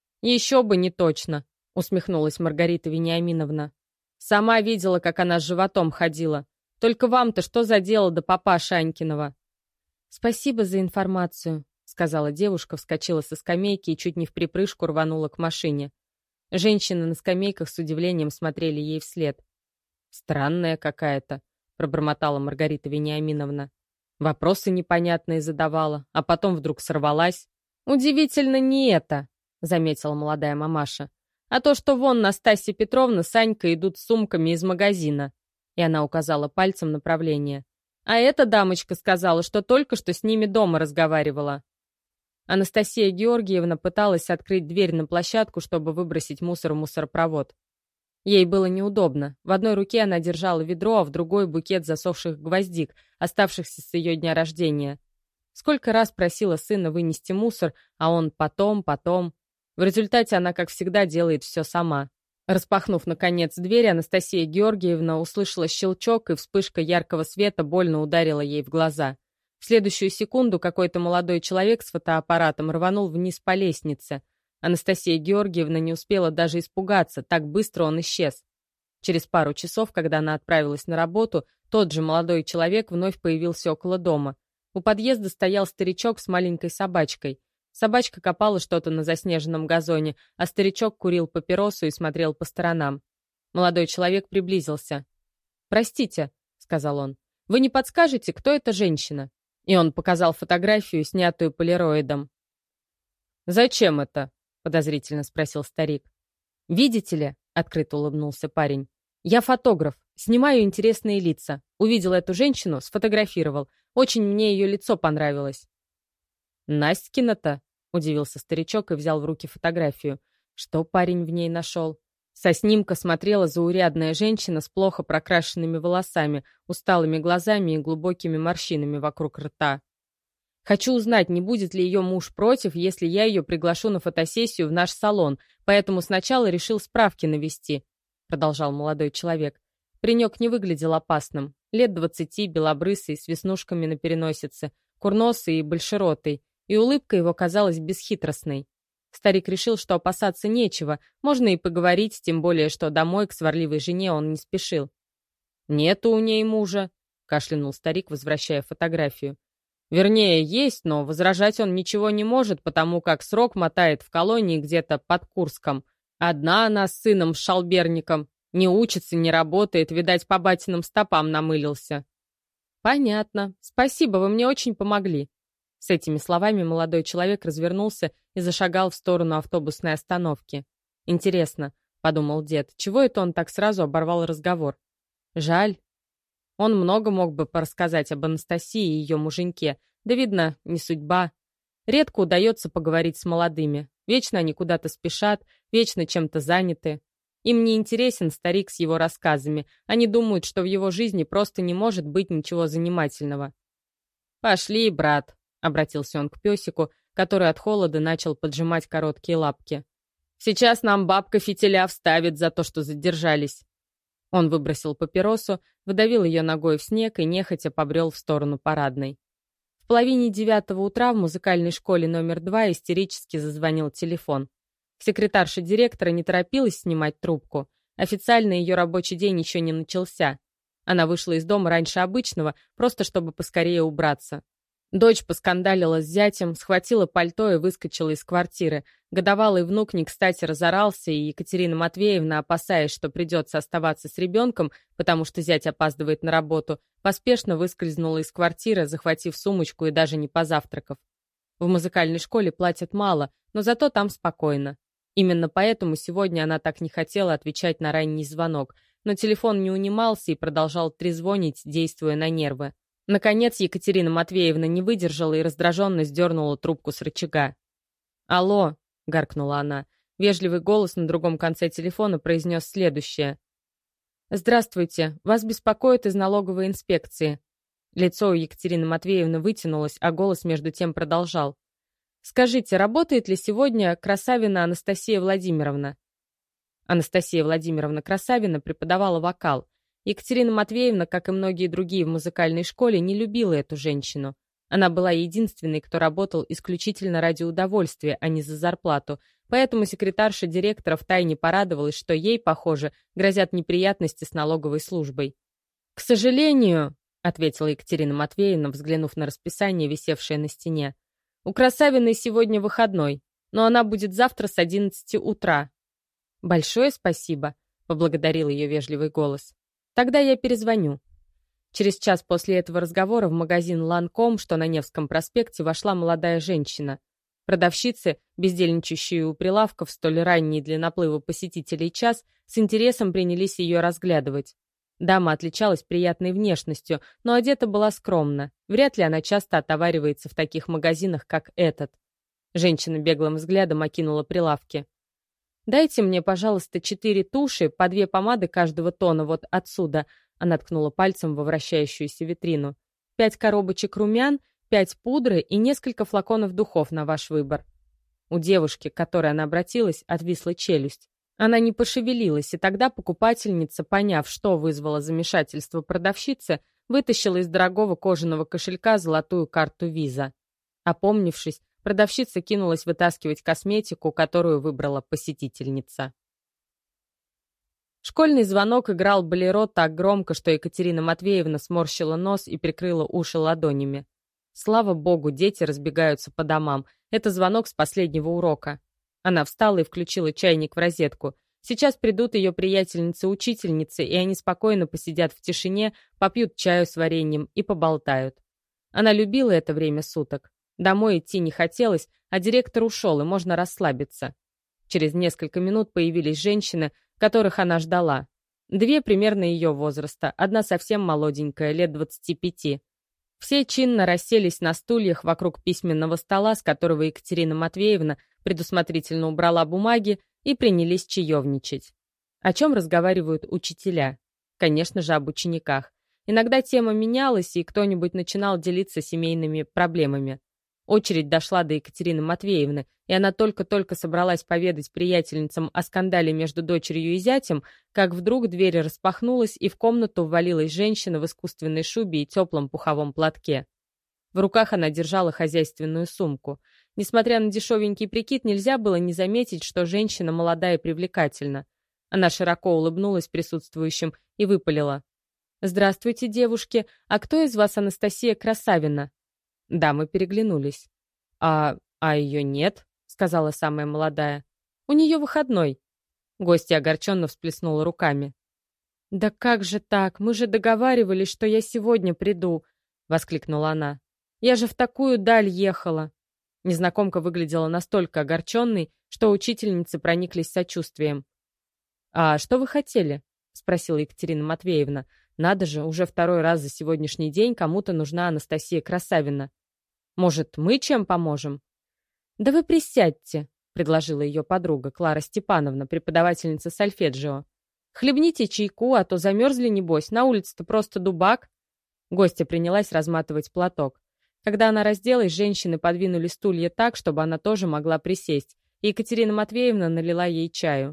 Еще бы не точно, усмехнулась Маргарита Вениаминовна. Сама видела, как она с животом ходила. Только вам-то что за дело до папаши Анькиного? Спасибо за информацию, сказала девушка, вскочила со скамейки и чуть не вприпрыжку рванула к машине. Женщины на скамейках с удивлением смотрели ей вслед. «Странная какая-то», — пробормотала Маргарита Вениаминовна. Вопросы непонятные задавала, а потом вдруг сорвалась. «Удивительно не это», — заметила молодая мамаша, «а то, что вон Настасья Петровна с Анькой идут с сумками из магазина». И она указала пальцем направление. «А эта дамочка сказала, что только что с ними дома разговаривала». Анастасия Георгиевна пыталась открыть дверь на площадку, чтобы выбросить мусор в мусоропровод. Ей было неудобно. В одной руке она держала ведро, а в другой — букет засохших гвоздик, оставшихся с ее дня рождения. Сколько раз просила сына вынести мусор, а он потом, потом. В результате она, как всегда, делает все сама. Распахнув, наконец, дверь, Анастасия Георгиевна услышала щелчок, и вспышка яркого света больно ударила ей в глаза. В следующую секунду какой-то молодой человек с фотоаппаратом рванул вниз по лестнице. Анастасия Георгиевна не успела даже испугаться, так быстро он исчез. Через пару часов, когда она отправилась на работу, тот же молодой человек вновь появился около дома. У подъезда стоял старичок с маленькой собачкой. Собачка копала что-то на заснеженном газоне, а старичок курил папиросу и смотрел по сторонам. Молодой человек приблизился. «Простите», — сказал он, — «вы не подскажете, кто эта женщина?» И он показал фотографию, снятую полироидом. «Зачем это?» — подозрительно спросил старик. «Видите ли», — открыто улыбнулся парень, — «я фотограф, снимаю интересные лица. Увидел эту женщину, сфотографировал. Очень мне ее лицо понравилось». «Настькина-то?» — удивился старичок и взял в руки фотографию. Что парень в ней нашел? Со снимка смотрела заурядная женщина с плохо прокрашенными волосами, усталыми глазами и глубокими морщинами вокруг рта. «Хочу узнать, не будет ли ее муж против, если я ее приглашу на фотосессию в наш салон, поэтому сначала решил справки навести», — продолжал молодой человек. Паренек не выглядел опасным. Лет двадцати, белобрысый, с веснушками на переносице, курносый и большеротый, и улыбка его казалась бесхитростной. Старик решил, что опасаться нечего, можно и поговорить, тем более, что домой к сварливой жене он не спешил. «Нету у ней мужа», — кашлянул старик, возвращая фотографию. «Вернее, есть, но возражать он ничего не может, потому как срок мотает в колонии где-то под Курском. Одна она с сыном-шалберником. Не учится, не работает, видать, по батиным стопам намылился». «Понятно. Спасибо, вы мне очень помогли». С этими словами молодой человек развернулся и зашагал в сторону автобусной остановки. «Интересно», — подумал дед, — «чего это он так сразу оборвал разговор? Жаль. Он много мог бы порассказать об Анастасии и ее муженьке, да, видно, не судьба. Редко удается поговорить с молодыми. Вечно они куда-то спешат, вечно чем-то заняты. Им не интересен старик с его рассказами. Они думают, что в его жизни просто не может быть ничего занимательного». «Пошли, брат», — обратился он к песику, который от холода начал поджимать короткие лапки. «Сейчас нам бабка фитиля вставит за то, что задержались». Он выбросил папиросу, выдавил ее ногой в снег и нехотя побрел в сторону парадной. В половине девятого утра в музыкальной школе номер два истерически зазвонил телефон. Секретарша директора не торопилась снимать трубку. Официально ее рабочий день еще не начался. Она вышла из дома раньше обычного, просто чтобы поскорее убраться. Дочь поскандалила с зятем, схватила пальто и выскочила из квартиры. Годовалый внук не кстати разорался, и Екатерина Матвеевна, опасаясь, что придется оставаться с ребенком, потому что зять опаздывает на работу, поспешно выскользнула из квартиры, захватив сумочку и даже не позавтракав. В музыкальной школе платят мало, но зато там спокойно. Именно поэтому сегодня она так не хотела отвечать на ранний звонок, но телефон не унимался и продолжал трезвонить, действуя на нервы. Наконец Екатерина Матвеевна не выдержала и раздраженно сдернула трубку с рычага. «Алло!» — гаркнула она. Вежливый голос на другом конце телефона произнес следующее. «Здравствуйте, вас беспокоит из налоговой инспекции». Лицо у Екатерины Матвеевны вытянулось, а голос между тем продолжал. «Скажите, работает ли сегодня Красавина Анастасия Владимировна?» Анастасия Владимировна Красавина преподавала вокал. Екатерина Матвеевна, как и многие другие в музыкальной школе, не любила эту женщину. Она была единственной, кто работал исключительно ради удовольствия, а не за зарплату, поэтому секретарша директора втайне порадовалась, что ей, похоже, грозят неприятности с налоговой службой. «К сожалению», — ответила Екатерина Матвеевна, взглянув на расписание, висевшее на стене, «у Красавиной сегодня выходной, но она будет завтра с одиннадцати утра». «Большое спасибо», — поблагодарил ее вежливый голос. «Тогда я перезвоню». Через час после этого разговора в магазин «Ланком», что на Невском проспекте, вошла молодая женщина. Продавщицы, бездельничающие у прилавков в столь ранний для наплыва посетителей час, с интересом принялись ее разглядывать. Дама отличалась приятной внешностью, но одета была скромно. Вряд ли она часто отоваривается в таких магазинах, как этот. Женщина беглым взглядом окинула прилавки. «Дайте мне, пожалуйста, четыре туши, по две помады каждого тона вот отсюда», она ткнула пальцем во вращающуюся витрину. «Пять коробочек румян, пять пудры и несколько флаконов духов на ваш выбор». У девушки, к которой она обратилась, отвисла челюсть. Она не пошевелилась, и тогда покупательница, поняв, что вызвало замешательство продавщицы, вытащила из дорогого кожаного кошелька золотую карту виза. Опомнившись, продавщица кинулась вытаскивать косметику, которую выбрала посетительница. Школьный звонок играл болеро так громко, что Екатерина Матвеевна сморщила нос и прикрыла уши ладонями. Слава богу, дети разбегаются по домам. Это звонок с последнего урока. Она встала и включила чайник в розетку. Сейчас придут ее приятельницы-учительницы, и они спокойно посидят в тишине, попьют чаю с вареньем и поболтают. Она любила это время суток. Домой идти не хотелось, а директор ушел, и можно расслабиться. Через несколько минут появились женщины, которых она ждала. Две примерно ее возраста, одна совсем молоденькая, лет двадцати пяти. Все чинно расселись на стульях вокруг письменного стола, с которого Екатерина Матвеевна предусмотрительно убрала бумаги, и принялись чаевничать. О чем разговаривают учителя? Конечно же, об учениках. Иногда тема менялась, и кто-нибудь начинал делиться семейными проблемами. Очередь дошла до Екатерины Матвеевны, и она только-только собралась поведать приятельницам о скандале между дочерью и зятем, как вдруг дверь распахнулась, и в комнату ввалилась женщина в искусственной шубе и теплом пуховом платке. В руках она держала хозяйственную сумку. Несмотря на дешевенький прикид, нельзя было не заметить, что женщина молодая и привлекательна. Она широко улыбнулась присутствующим и выпалила. «Здравствуйте, девушки. А кто из вас Анастасия Красавина?» Дамы переглянулись. «А... а ее нет», — сказала самая молодая. «У нее выходной». Гостья огорченно всплеснула руками. «Да как же так? Мы же договаривались, что я сегодня приду», — воскликнула она. «Я же в такую даль ехала». Незнакомка выглядела настолько огорченной, что учительницы прониклись сочувствием. «А что вы хотели?» — спросила Екатерина Матвеевна. «Надо же, уже второй раз за сегодняшний день кому-то нужна Анастасия Красавина. Может, мы чем поможем?» «Да вы присядьте», — предложила ее подруга Клара Степановна, преподавательница сольфеджио. «Хлебните чайку, а то замерзли, небось, на улице-то просто дубак». Гостья принялась разматывать платок. Когда она разделась, женщины подвинули стулья так, чтобы она тоже могла присесть, и Екатерина Матвеевна налила ей чаю.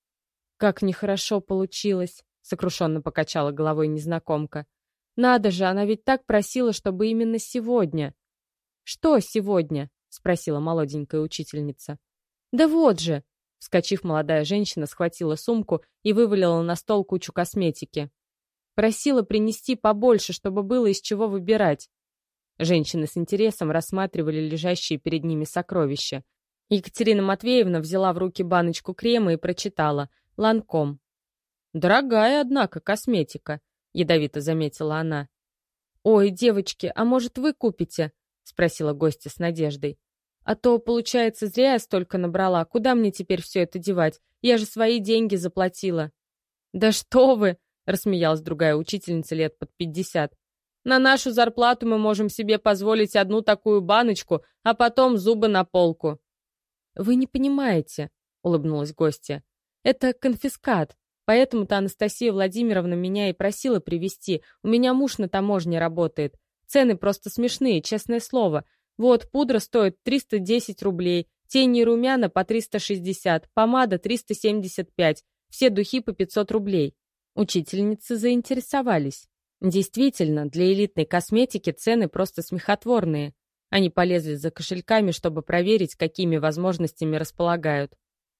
«Как нехорошо получилось», — сокрушенно покачала головой незнакомка. «Надо же, она ведь так просила, чтобы именно сегодня». «Что сегодня?» — спросила молоденькая учительница. «Да вот же!» — вскочив, молодая женщина схватила сумку и вывалила на стол кучу косметики. «Просила принести побольше, чтобы было из чего выбирать». Женщины с интересом рассматривали лежащие перед ними сокровища. Екатерина Матвеевна взяла в руки баночку крема и прочитала «Ланком». «Дорогая, однако, косметика», — ядовито заметила она. «Ой, девочки, а может, вы купите?» — спросила гостья с надеждой. А то, получается, зря я столько набрала. Куда мне теперь все это девать? Я же свои деньги заплатила». «Да что вы!» — рассмеялась другая учительница лет под пятьдесят. «На нашу зарплату мы можем себе позволить одну такую баночку, а потом зубы на полку». «Вы не понимаете», — улыбнулась гостья. «Это конфискат. Поэтому-то Анастасия Владимировна меня и просила привезти. У меня муж на таможне работает. Цены просто смешные, честное слово. Вот, пудра стоит триста десять рублей, тени и румяна по триста шестьдесят, помада триста семьдесят пять, все духи по пятьсот рублей». Учительницы заинтересовались. Действительно, для элитной косметики цены просто смехотворные. Они полезли за кошельками, чтобы проверить, какими возможностями располагают.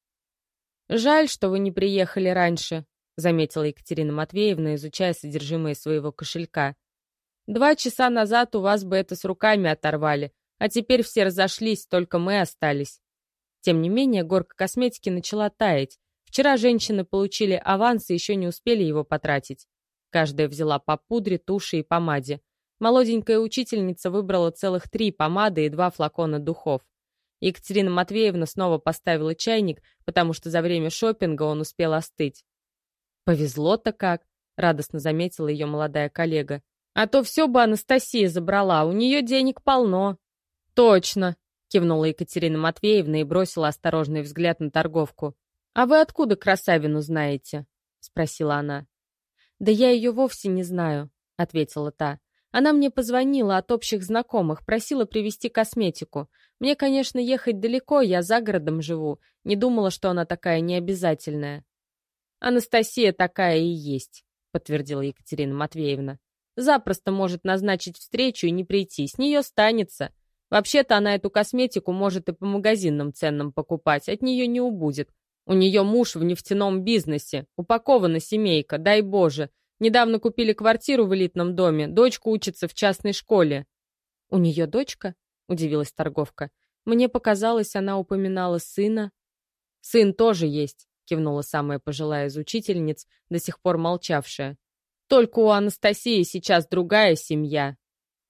«Жаль, что вы не приехали раньше», — заметила Екатерина Матвеевна, изучая содержимое своего кошелька. «Два часа назад у вас бы это с руками оторвали, а теперь все разошлись, только мы остались». Тем не менее, горка косметики начала таять. Вчера женщины получили аванс и еще не успели его потратить. Каждая взяла по пудре, туши и помаде. Молоденькая учительница выбрала целых три помады и два флакона духов. Екатерина Матвеевна снова поставила чайник, потому что за время шопинга он успел остыть. «Повезло-то как», — радостно заметила ее молодая коллега. «А то все бы Анастасия забрала, у нее денег полно». «Точно», — кивнула Екатерина Матвеевна и бросила осторожный взгляд на торговку. «А вы откуда красавину знаете?» — спросила она. «Да я ее вовсе не знаю», — ответила та. «Она мне позвонила от общих знакомых, просила привезти косметику. Мне, конечно, ехать далеко, я за городом живу. Не думала, что она такая необязательная». «Анастасия такая и есть», — подтвердила Екатерина Матвеевна. «Запросто может назначить встречу и не прийти, с нее станется. Вообще-то она эту косметику может и по магазинным ценам покупать, от нее не убудет. У нее муж в нефтяном бизнесе, упакована семейка, дай Боже. Недавно купили квартиру в элитном доме, дочка учится в частной школе». «У нее дочка?» — удивилась торговка. «Мне показалось, она упоминала сына». «Сын тоже есть», — кивнула самая пожилая из учительниц, до сих пор молчавшая. «Только у Анастасии сейчас другая семья».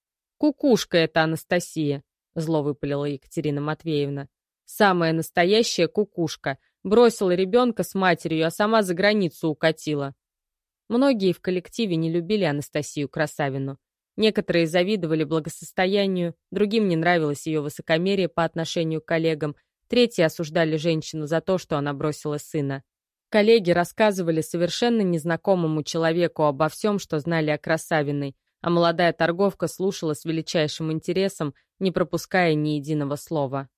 «Кукушка это Анастасия», — зло выпалила Екатерина Матвеевна. «Самая настоящая кукушка. Бросила ребенка с матерью, а сама за границу укатила». Многие в коллективе не любили Анастасию Красавину. Некоторые завидовали благосостоянию, другим не нравилось ее высокомерие по отношению к коллегам, третьи осуждали женщину за то, что она бросила сына. Коллеги рассказывали совершенно незнакомому человеку обо всем, что знали о Красавиной, а молодая торговка слушала с величайшим интересом, не пропуская ни единого слова.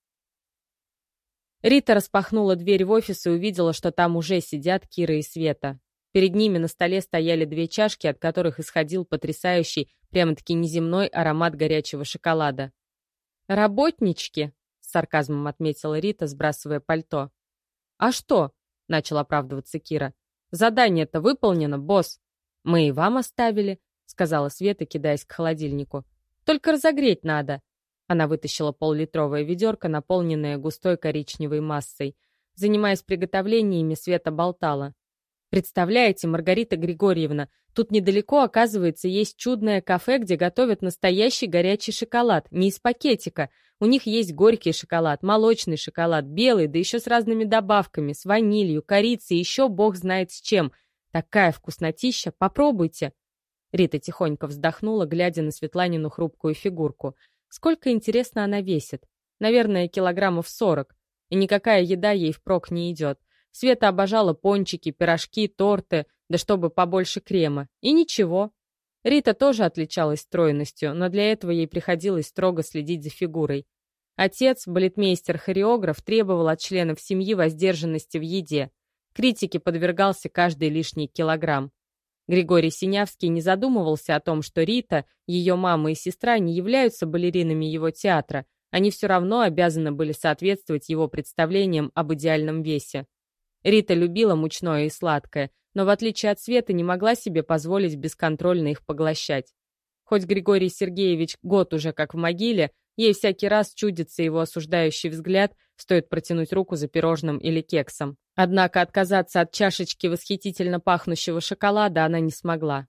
Рита распахнула дверь в офис и увидела, что там уже сидят Кира и Света. Перед ними на столе стояли две чашки, от которых исходил потрясающий, прямо-таки неземной аромат горячего шоколада. «Работнички», — с сарказмом отметила Рита, сбрасывая пальто. «А что?» — начал оправдываться Кира. «Задание-то выполнено, босс». «Мы и вам оставили», — сказала Света, кидаясь к холодильнику. «Только разогреть надо». Она вытащила поллитровое ведерко, наполненное густой коричневой массой. Занимаясь приготовлениями, Света болтала. «Представляете, Маргарита Григорьевна, тут недалеко, оказывается, есть чудное кафе, где готовят настоящий горячий шоколад, не из пакетика. У них есть горький шоколад, молочный шоколад, белый, да еще с разными добавками, с ванилью, корицей, еще бог знает с чем. Такая вкуснотища, попробуйте». Рита тихонько вздохнула, глядя на Светланину хрупкую фигурку. Сколько, интересно, она весит? Наверное, килограммов сорок. И никакая еда ей впрок не идет. Света обожала пончики, пирожки, торты, да чтобы побольше крема. И ничего. Рита тоже отличалась стройностью, но для этого ей приходилось строго следить за фигурой. Отец, балетмейстер-хореограф, требовал от членов семьи воздержанности в еде. Критике подвергался каждый лишний килограмм. Григорий Синявский не задумывался о том, что Рита, ее мама и сестра не являются балеринами его театра, они все равно обязаны были соответствовать его представлениям об идеальном весе. Рита любила мучное и сладкое, но в отличие от Светы не могла себе позволить бесконтрольно их поглощать. Хоть Григорий Сергеевич год уже как в могиле, ей всякий раз чудится его осуждающий взгляд, стоит протянуть руку за пирожным или кексом. Однако отказаться от чашечки восхитительно пахнущего шоколада она не смогла.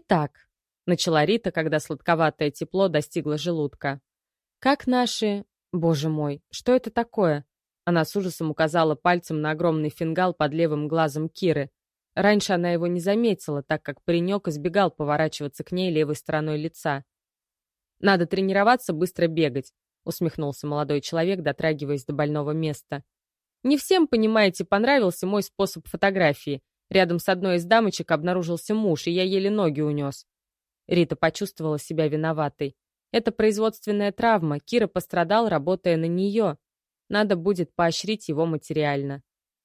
«Итак», — начала Рита, когда сладковатое тепло достигло желудка, «как наши Боже мой, что это такое? Она с ужасом указала пальцем на огромный фингал под левым глазом Киры. Раньше она его не заметила, так как паренек избегал поворачиваться к ней левой стороной лица. «Надо тренироваться быстро бегать», — усмехнулся молодой человек, дотрагиваясь до больного места. «Не всем, понимаете, понравился мой способ фотографии. Рядом с одной из дамочек обнаружился муж, и я еле ноги унес». Рита почувствовала себя виноватой. Это производственная травма, Кира пострадал, работая на нее. Надо будет поощрить его материально.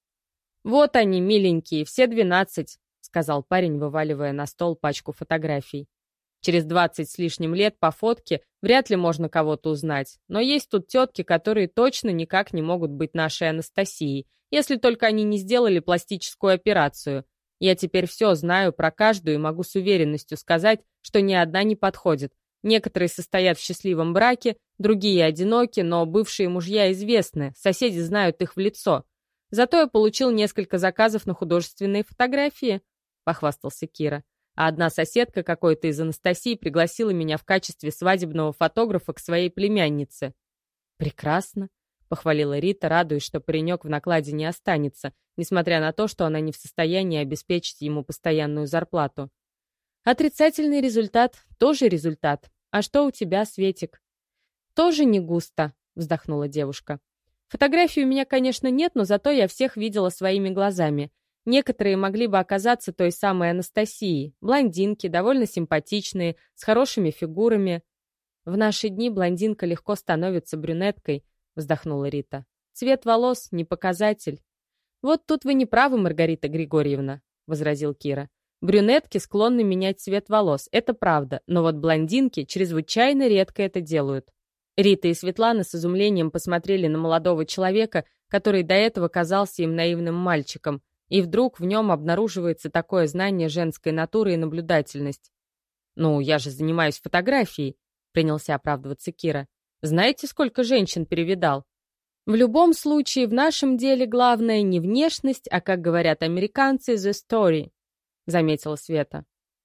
«Вот они, миленькие, все двенадцать», — сказал парень, вываливая на стол пачку фотографий. «Через двадцать с лишним лет по фотке вряд ли можно кого-то узнать, но есть тут тетки, которые точно никак не могут быть нашей Анастасией, если только они не сделали пластическую операцию. Я теперь все знаю про каждую и могу с уверенностью сказать, что ни одна не подходит. Некоторые состоят в счастливом браке, другие одиноки, но бывшие мужья известны, соседи знают их в лицо. Зато я получил несколько заказов на художественные фотографии», — похвастался Кира. «А одна соседка какой-то из Анастасии пригласила меня в качестве свадебного фотографа к своей племяннице». «Прекрасно», — похвалила Рита, радуясь, что паренек в накладе не останется, несмотря на то, что она не в состоянии обеспечить ему постоянную зарплату. «Отрицательный результат — тоже результат. А что у тебя, Светик?» «Тоже не густо», — вздохнула девушка. «Фотографий у меня, конечно, нет, но зато я всех видела своими глазами. Некоторые могли бы оказаться той самой Анастасией. Блондинки, довольно симпатичные, с хорошими фигурами». «В наши дни блондинка легко становится брюнеткой», — вздохнула Рита. «Цвет волос — не показатель». «Вот тут вы не правы, Маргарита Григорьевна», — возразил Кира. «Брюнетки склонны менять цвет волос, это правда, но вот блондинки чрезвычайно редко это делают». Рита и Светлана с изумлением посмотрели на молодого человека, который до этого казался им наивным мальчиком, и вдруг в нем обнаруживается такое знание женской натуры и наблюдательность. «Ну, я же занимаюсь фотографией», — принялся оправдываться Кира. «Знаете, сколько женщин перевидал?» «В любом случае, в нашем деле главное не внешность, а, как говорят американцы, the story», — заметила Света.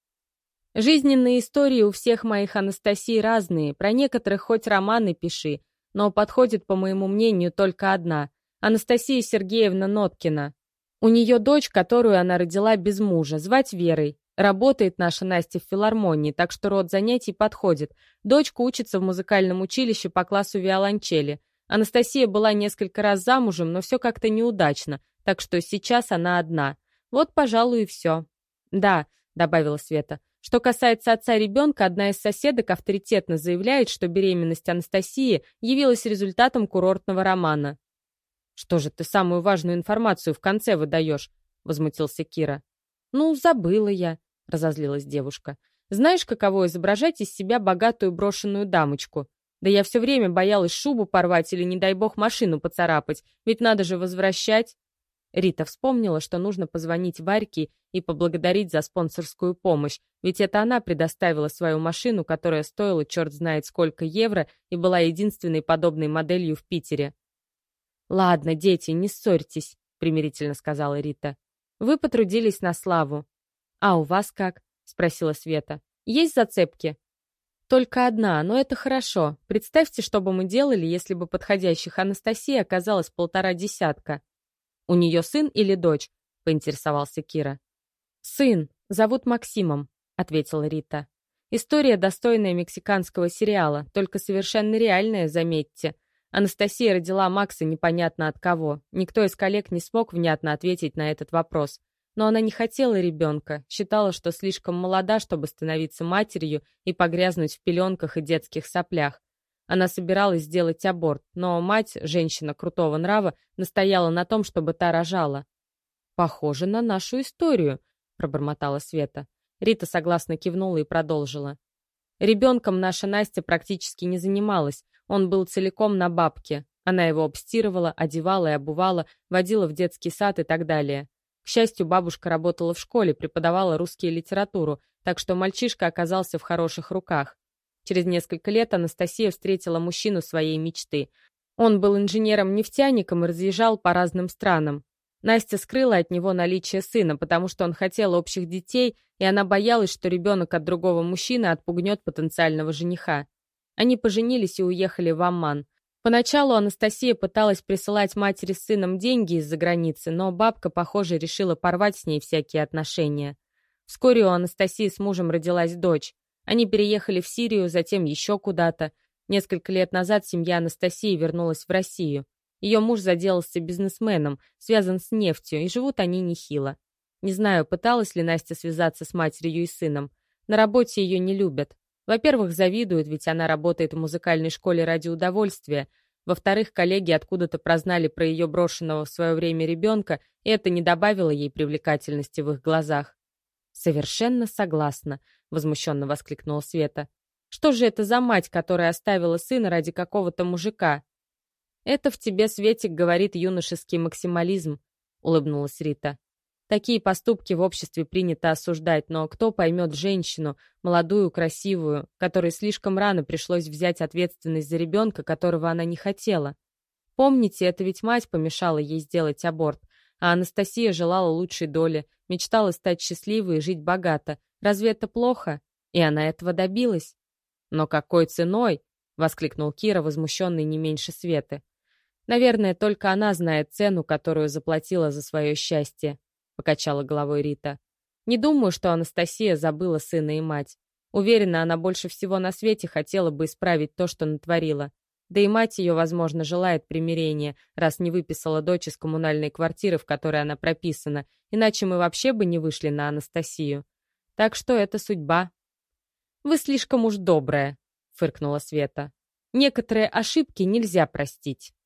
«Жизненные истории у всех моих Анастасий разные, про некоторых хоть романы пиши, но подходит, по моему мнению, только одна — Анастасия Сергеевна Ноткина. У нее дочь, которую она родила без мужа, звать Верой. Работает наша Настя в филармонии, так что род занятий подходит. Дочка учится в музыкальном училище по классу виолончели. Анастасия была несколько раз замужем, но все как-то неудачно, так что сейчас она одна. Вот, пожалуй, и все». «Да», — добавила Света, — «что касается отца ребенка, одна из соседок авторитетно заявляет, что беременность Анастасии явилась результатом курортного романа». «Что же ты самую важную информацию в конце выдаешь?» — возмутился Кира. «Ну, забыла я», — разозлилась девушка. «Знаешь, каково изображать из себя богатую брошенную дамочку? Да я все время боялась шубу порвать или, не дай бог, машину поцарапать, ведь надо же возвращать». Рита вспомнила, что нужно позвонить Варьке и поблагодарить за спонсорскую помощь, ведь это она предоставила свою машину, которая стоила черт знает сколько евро и была единственной подобной моделью в Питере. «Ладно, дети, не ссорьтесь», — примирительно сказала Рита. «Вы потрудились на славу». «А у вас как?» — спросила Света. «Есть зацепки?» «Только одна, но это хорошо. Представьте, что бы мы делали, если бы подходящих Анастасии оказалось полтора десятка». «У нее сын или дочь?» — поинтересовался Кира. «Сын. Зовут Максимом», — ответила Рита. «История, достойная мексиканского сериала, только совершенно реальная, заметьте. Анастасия родила Макса непонятно от кого. Никто из коллег не смог внятно ответить на этот вопрос. Но она не хотела ребенка, считала, что слишком молода, чтобы становиться матерью и погрязнуть в пеленках и детских соплях. Она собиралась сделать аборт, но мать, женщина крутого нрава, настояла на том, чтобы та рожала. «Похоже на нашу историю», — пробормотала Света. Рита согласно кивнула и продолжила. «Ребенком наша Настя практически не занималась, он был целиком на бабке. Она его обстирывала, одевала и обувала, водила в детский сад и так далее. К счастью, бабушка работала в школе, преподавала русский и литературу, так что мальчишка оказался в хороших руках. Через несколько лет Анастасия встретила мужчину своей мечты. Он был инженером-нефтяником и разъезжал по разным странам. Настя скрыла от него наличие сына, потому что он хотел общих детей, и она боялась, что ребенок от другого мужчины отпугнет потенциального жениха. Они поженились и уехали в Амман. Поначалу Анастасия пыталась присылать матери с сыном деньги из-за границы, но бабка, похоже, решила порвать с ней всякие отношения. Вскоре у Анастасии с мужем родилась дочь. Они переехали в Сирию, затем еще куда-то. Несколько лет назад семья Анастасии вернулась в Россию. Ее муж заделался бизнесменом, связан с нефтью, и живут они нехило. Не знаю, пыталась ли Настя связаться с матерью и сыном. На работе ее не любят. Во-первых, завидуют, ведь она работает в музыкальной школе ради удовольствия. Во-вторых, коллеги откуда-то прознали про ее брошенного в свое время ребенка, и это не добавило ей привлекательности в их глазах. «Совершенно согласна», — возмущенно воскликнула Света. «Что же это за мать, которая оставила сына ради какого-то мужика?» «Это в тебе, Светик, говорит юношеский максимализм», — улыбнулась Рита. «Такие поступки в обществе принято осуждать, но кто поймет женщину, молодую, красивую, которой слишком рано пришлось взять ответственность за ребенка, которого она не хотела? Помните, это ведь мать помешала ей сделать аборт, а Анастасия желала лучшей доли, мечтала стать счастливой и жить богато. Разве это плохо? И она этого добилась». «Но какой ценой?» — воскликнул Кира, возмущенный не меньше Светы. «Наверное, только она знает цену, которую заплатила за свое счастье», — покачала головой Рита. «Не думаю, что Анастасия забыла сына и мать. Уверена, она больше всего на свете хотела бы исправить то, что натворила. Да и мать ее, возможно, желает примирения, раз не выписала дочь из коммунальной квартиры, в которой она прописана, иначе мы вообще бы не вышли на Анастасию. Так что это судьба». «Вы слишком уж добрая», — фыркнула Света. «Некоторые ошибки нельзя простить».